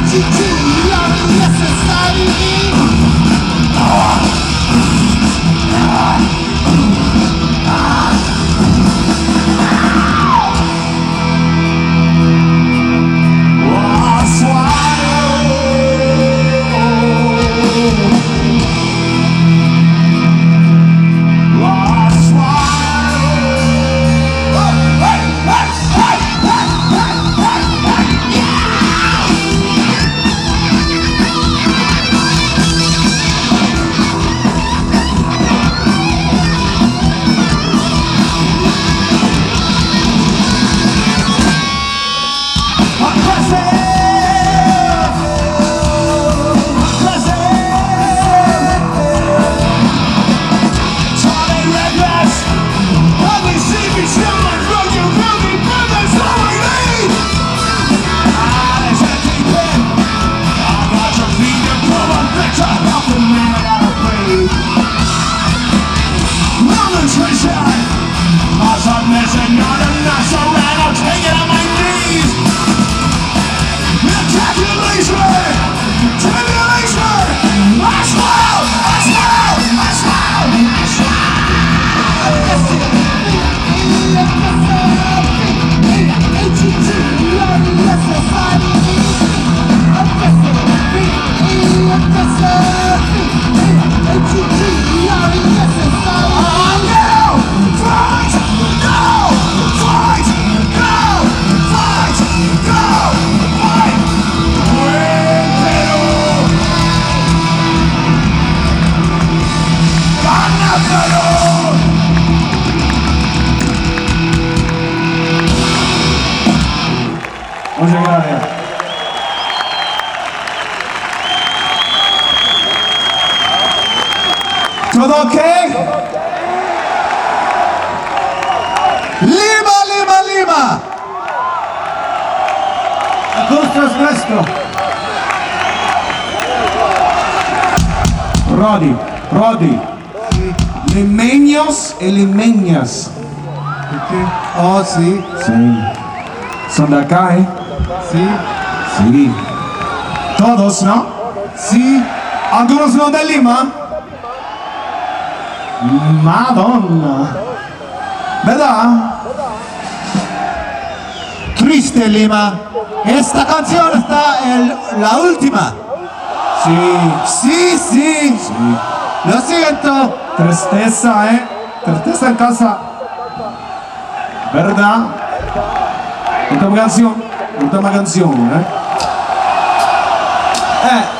Muchas gracias. ¿Todo ok? ¡Lima, Lima, Lima! El gusto es nuestro. Rodi. Limeños y limeñas. Oh, sí. Sí. Son de acá, ¿eh? Sí. Sí. Todos, ¿no? Sí. Algunos no de Lima. Madonna. ¿Verdad? Triste, Lima. Esta canción está la última. Sí. Sí. Lo siento. Tristeza, ¿eh? Tristeza en casa. ¿Verdad? Última canción, ¿eh?